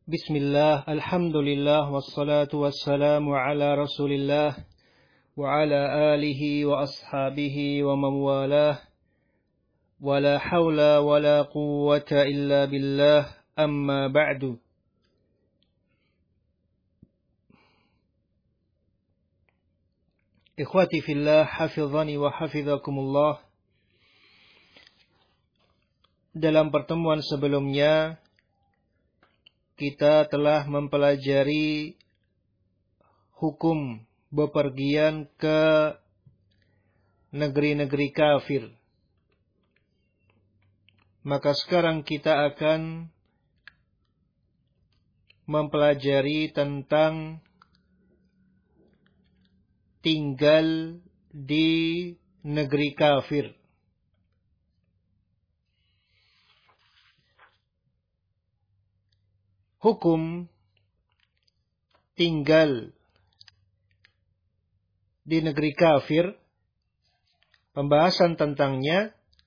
Bismillah, alhamdulillah, wassalatu wassalamu ala rasulillah, wa ala alihi wa ashabihi wa man walah, wa la hawla wa la quwwata illa billah, amma ba'du. Ikhwati fillah, hafizani wa hafizakumullah. Dalam pertemuan sebelumnya, kita telah mempelajari hukum bepergian ke negeri-negeri kafir. Maka sekarang kita akan mempelajari tentang tinggal di negeri kafir. Hukum tinggal di negeri kafir, pembahasan tentangnya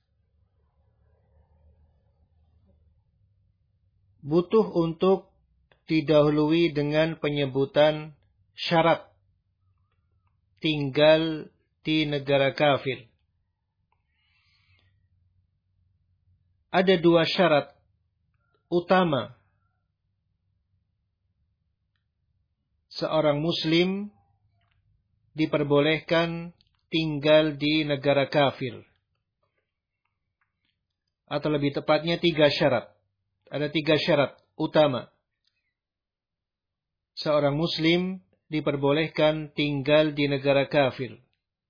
butuh untuk didahului dengan penyebutan syarat tinggal di negara kafir. Ada dua syarat utama seorang muslim diperbolehkan tinggal di negara kafir. Atau lebih tepatnya tiga syarat. Ada tiga syarat utama seorang muslim diperbolehkan tinggal di negara kafir.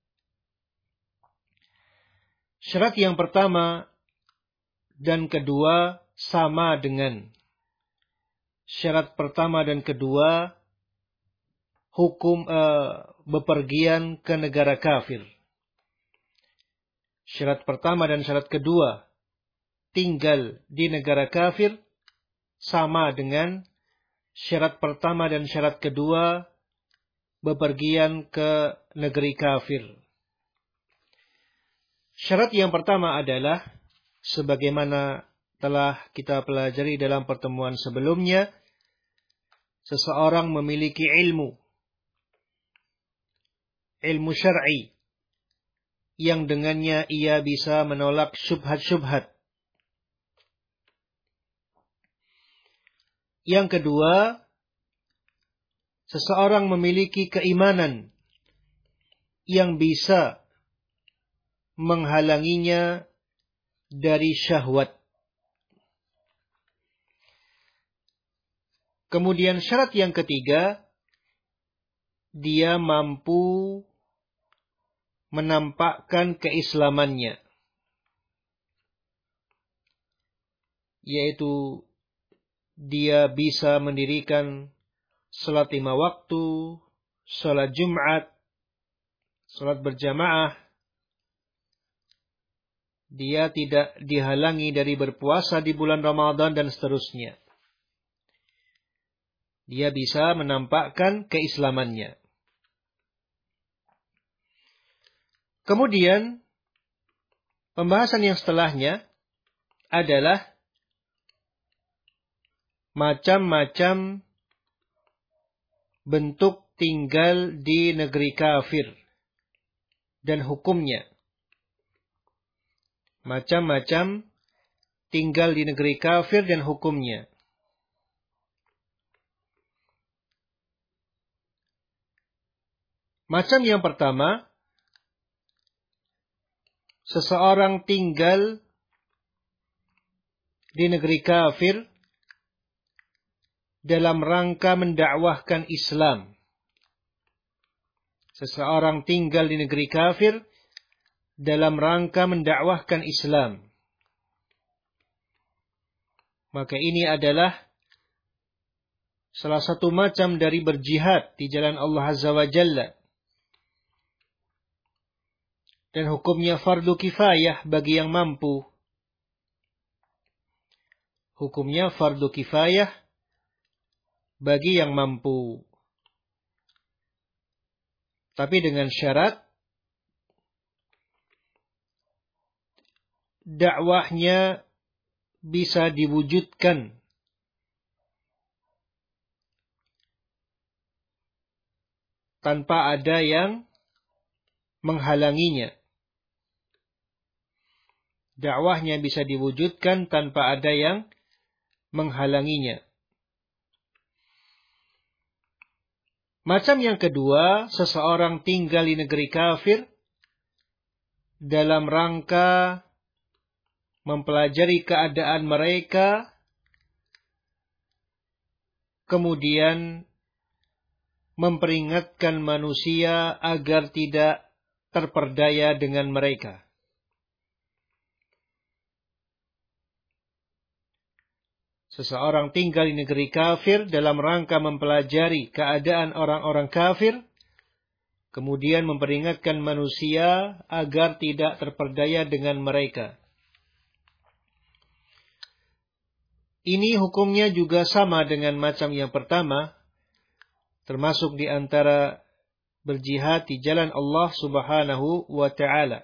Syarat yang pertama dan kedua sama dengan syarat pertama dan kedua, hukum bepergian ke negara kafir. Syarat pertama dan syarat kedua tinggal di negara kafir sama dengan syarat pertama dan syarat kedua bepergian ke negeri kafir. Syarat yang pertama adalah sebagaimana telah kita pelajari dalam pertemuan sebelumnya, seseorang memiliki ilmu syar'i yang dengannya ia bisa menolak syubhat-syubhat. Yang kedua, seseorang memiliki keimanan yang bisa menghalanginya dari syahwat. Kemudian syarat yang ketiga, dia mampu menampakkan keislamannya, yaitu dia bisa mendirikan salat 5 waktu, salat Jumat, salat berjamaah. Dia tidak dihalangi dari berpuasa di bulan Ramadan dan seterusnya. Dia bisa menampakkan keislamannya. Kemudian, pembahasan yang setelahnya adalah macam-macam bentuk tinggal di negeri kafir dan hukumnya. Macam-macam tinggal di negeri kafir dan hukumnya. Macam yang pertama, seseorang tinggal di negeri kafir dalam rangka mendakwahkan Islam. Seseorang tinggal di negeri kafir dalam rangka mendakwahkan Islam. Maka ini adalah salah satu macam dari berjihad di jalan Allah Azza wa Jalla. Dan hukumnya fardu kifayah bagi yang mampu. Hukumnya fardu kifayah bagi yang mampu. Tapi dengan syarat dakwahnya bisa diwujudkan tanpa ada yang menghalanginya. Dakwahnya bisa diwujudkan tanpa ada yang menghalanginya. Macam yang kedua, seseorang tinggal di negeri kafir dalam rangka mempelajari keadaan mereka, kemudian memperingatkan manusia agar tidak terperdaya dengan mereka. Seseorang tinggal di negeri kafir dalam rangka mempelajari keadaan orang-orang kafir, kemudian memperingatkan manusia agar tidak terperdaya dengan mereka. Ini hukumnya juga sama dengan macam yang pertama, termasuk di antara berjihad di jalan Allah Subhanahu wa Ta'ala.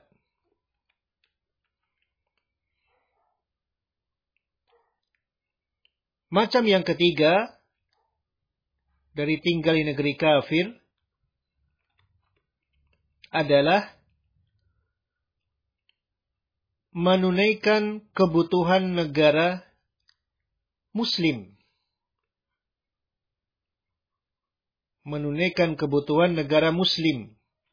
Macam yang ketiga, dari tinggal di negeri kafir, adalah menunaikan kebutuhan negara Muslim. Menunaikan kebutuhan negara Muslim.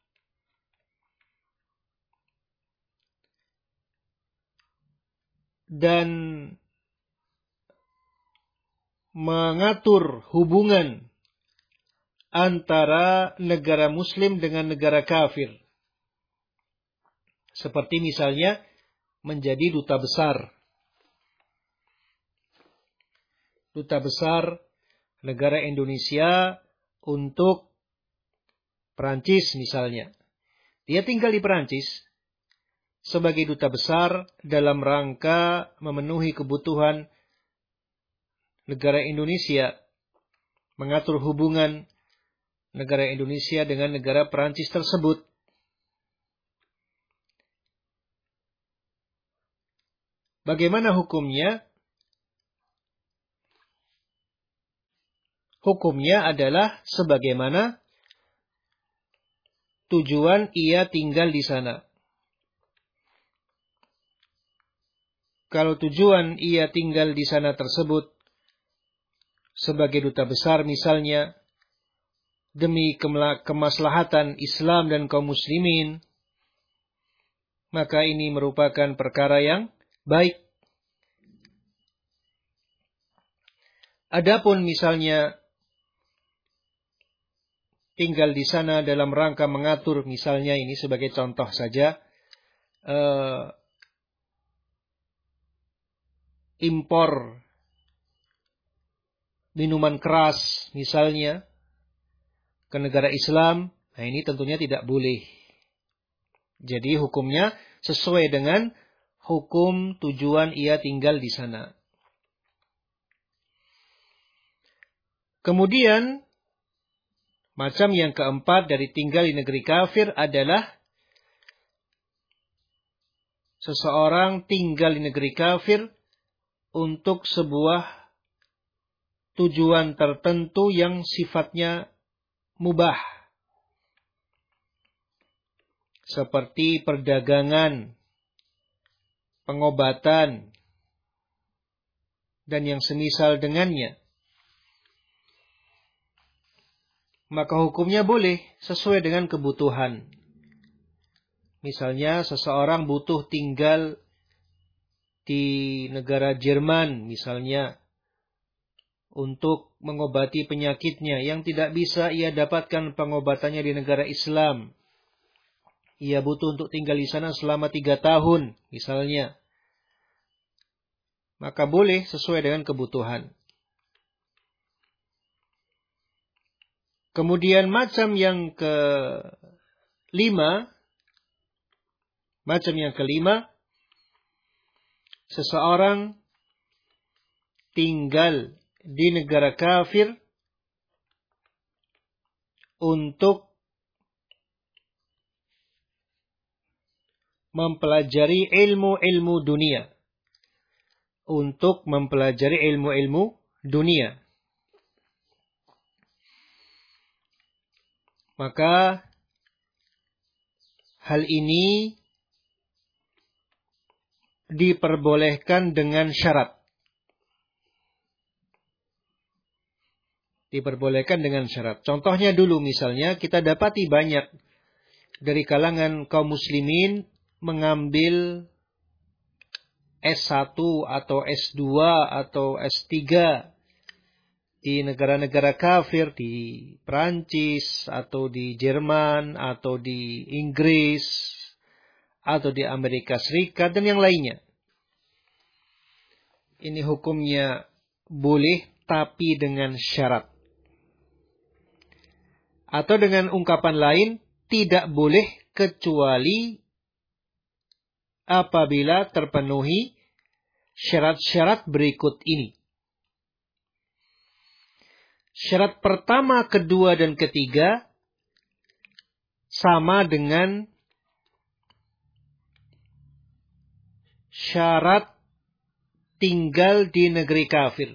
Dan mengatur hubungan antara negara Muslim dengan negara kafir. Seperti misalnya menjadi duta besar. Duta besar negara Indonesia untuk Perancis misalnya. Dia tinggal di Perancis sebagai duta besar dalam rangka memenuhi kebutuhan negara Indonesia, mengatur hubungan negara Indonesia dengan negara Perancis tersebut. Bagaimana hukumnya? Hukumnya adalah sebagaimana tujuan ia tinggal di sana. Kalau tujuan ia tinggal di sana tersebut sebagai duta besar misalnya, demi kemaslahatan Islam dan kaum muslimin, maka ini merupakan perkara yang baik. Adapun misalnya tinggal di sana dalam rangka mengatur, misalnya ini sebagai contoh saja, impor minuman keras misalnya ke negara Islam, nah ini tentunya tidak boleh. Jadi hukumnya sesuai dengan hukum tujuan ia tinggal di sana. Kemudian macam yang keempat dari tinggal di negeri kafir adalah seseorang tinggal di negeri kafir untuk sebuah tujuan tertentu yang sifatnya mubah. Seperti perdagangan, pengobatan, dan yang semisal dengannya. Maka hukumnya boleh sesuai dengan kebutuhan. Misalnya seseorang butuh tinggal di negara Jerman misalnya untuk mengobati penyakitnya yang tidak bisa ia dapatkan pengobatannya di negara Islam. Ia butuh untuk tinggal di sana selama 3 tahun misalnya. Maka boleh sesuai dengan kebutuhan. Kemudian macam yang kelima, seseorang tinggal di negara kafir untuk mempelajari ilmu-ilmu dunia. Untuk mempelajari ilmu-ilmu dunia. maka hal ini diperbolehkan dengan syarat. Diperbolehkan dengan syarat. Contohnya dulu misalnya kita dapati banyak dari kalangan kaum muslimin mengambil S1 atau S2 atau S3 di negara-negara kafir, di Prancis atau di Jerman atau di Inggris atau di Amerika Serikat dan yang lainnya. Ini hukumnya boleh tapi dengan syarat. Atau dengan ungkapan lain, tidak boleh kecuali apabila terpenuhi syarat-syarat berikut ini. Syarat pertama, kedua, dan ketiga sama dengan syarat tinggal di negeri kafir.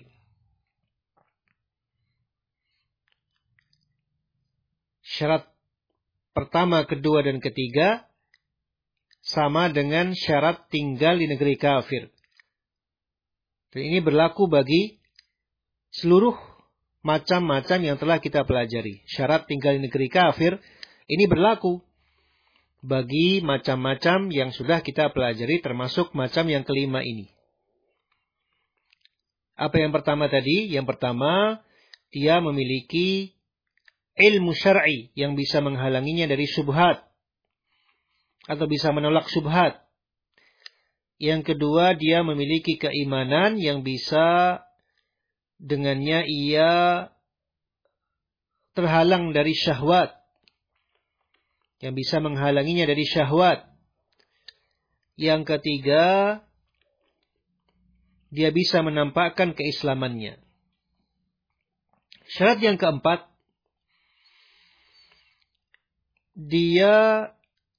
Syarat pertama, kedua, dan ketiga sama dengan syarat tinggal di negeri kafir. Dan ini berlaku bagi seluruh macam-macam yang telah kita pelajari. Syarat tinggal di negeri kafir ini berlaku bagi macam-macam yang sudah kita pelajari, termasuk macam yang kelima ini. Apa yang pertama tadi? Yang pertama, dia memiliki ilmu syar'i yang bisa menghalanginya dari syubhat atau bisa menolak syubhat. Yang kedua, dia memiliki keimanan yang bisa dengannya ia terhalang dari syahwat, yang bisa menghalanginya dari syahwat. Yang ketiga, dia bisa menampakkan keislamannya. Syarat yang keempat, dia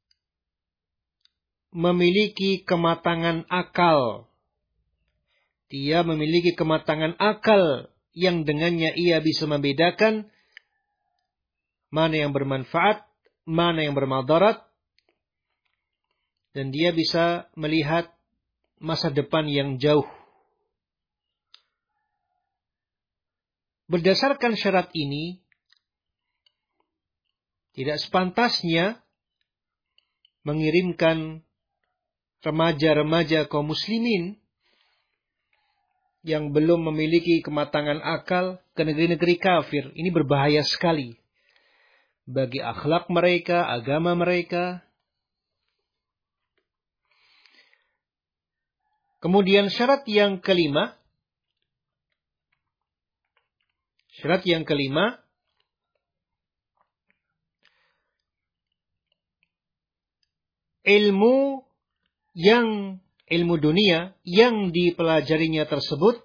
memiliki kematangan akal. Dia memiliki kematangan akal yang dengannya ia bisa membedakan mana yang bermanfaat, mana yang bermadarat, dan dia bisa melihat masa depan yang jauh. Berdasarkan syarat ini, tidak sepantasnya mengirimkan remaja-remaja kaum muslimin yang belum memiliki kematangan akal ke negeri-negeri kafir. Ini berbahaya sekali bagi akhlak mereka, agama mereka. Kemudian syarat yang kelima, ilmu dunia yang dipelajarinya tersebut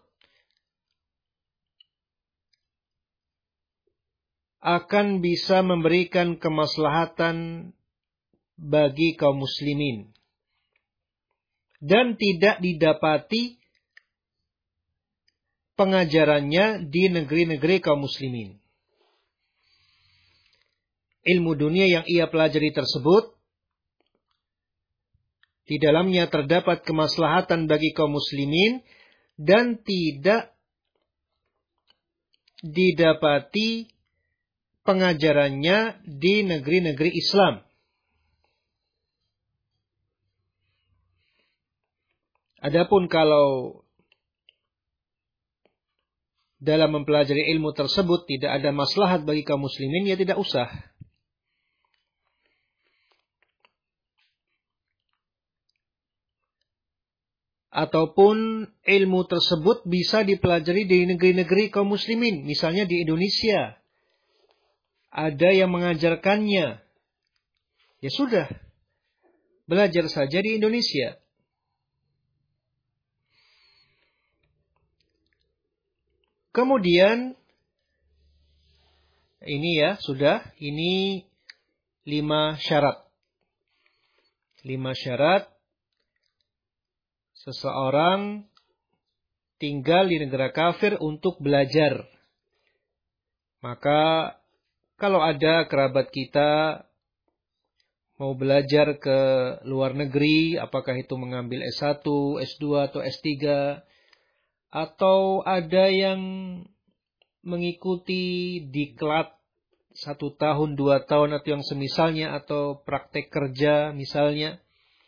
akan bisa memberikan kemaslahatan bagi kaum muslimin dan tidak didapati pengajarannya di negeri-negeri kaum muslimin. Ilmu dunia yang ia pelajari tersebut, di dalamnya terdapat kemaslahatan bagi kaum muslimin dan tidak didapati pengajarannya di negeri-negeri Islam. Adapun kalau dalam mempelajari ilmu tersebut tidak ada maslahat bagi kaum muslimin, ya tidak usah. Ataupun ilmu tersebut bisa dipelajari di negeri-negeri kaum muslimin. Misalnya di Indonesia, ada yang mengajarkannya. Ya sudah, belajar saja di Indonesia. Kemudian, ini 5 syarat. 5 syarat seseorang tinggal di negara kafir untuk belajar. Maka kalau ada kerabat kita mau belajar ke luar negeri, apakah itu mengambil S1, S2, atau S3, atau ada yang mengikuti diklat 1 tahun, 2 tahun, atau yang semisalnya, atau praktek kerja misalnya,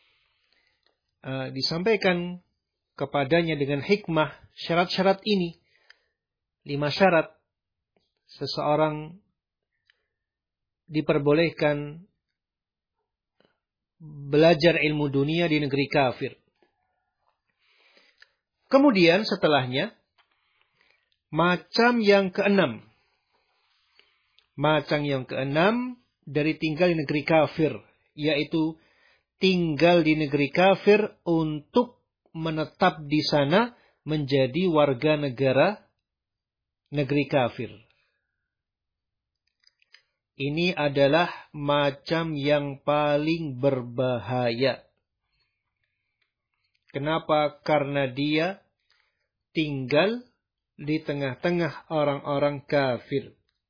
disampaikan kepadanya dengan hikmah syarat-syarat ini. 5 syarat seseorang diperbolehkan belajar ilmu dunia di negeri kafir. Kemudian setelahnya, macam yang keenam. Macam yang keenam dari tinggal di negeri kafir, yaitu tinggal di negeri kafir untuk menetap di sana menjadi warga negara negeri kafir. Ini adalah macam yang paling berbahaya. Kenapa? Karena dia tinggal di tengah-tengah orang-orang kafir.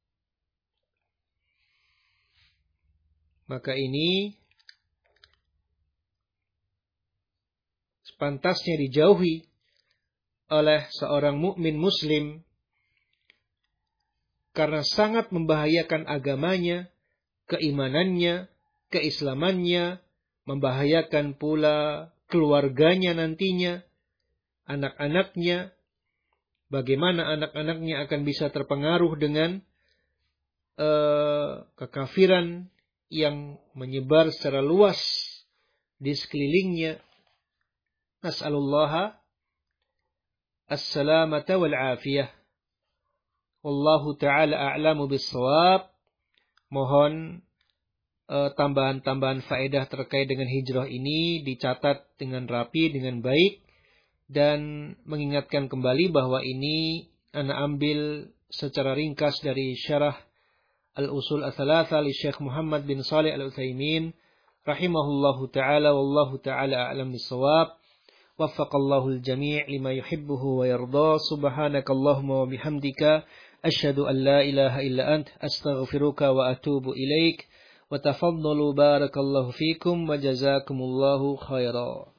Maka ini sepantasnya dijauhi oleh seorang mukmin muslim, karena sangat membahayakan agamanya, keimanannya, keislamannya, membahayakan pula keluarganya nantinya, anak-anaknya. Bagaimana anak-anaknya akan bisa terpengaruh dengan kekafiran yang menyebar secara luas di sekelilingnya. Nas'alullaha as-salamata wal-afiyah. Wallahu ta'ala a'lamu bis-shawab. Mohon tambahan-tambahan faedah terkait dengan hijrah ini dicatat dengan rapi, dengan baik. Dan mengingatkan kembali bahwa ini ana ambil secara ringkas dari syarah Al-Usul Ats-Tsalatsa li Syekh Muhammad bin Shalih Al-Utsaimin rahimahullahu ta'ala. Wallahu ta'ala a'lam bis-shawab. Waffaqallahu al-jami' lima yuhibbuhu wa yarda. Subhanakallahumma wa bihamdika asyhadu an la ilaha illa ant astaghfiruka wa atubu ilaik. Wa tafaddalu barakallahu fikum wa jazakumullahu khairan.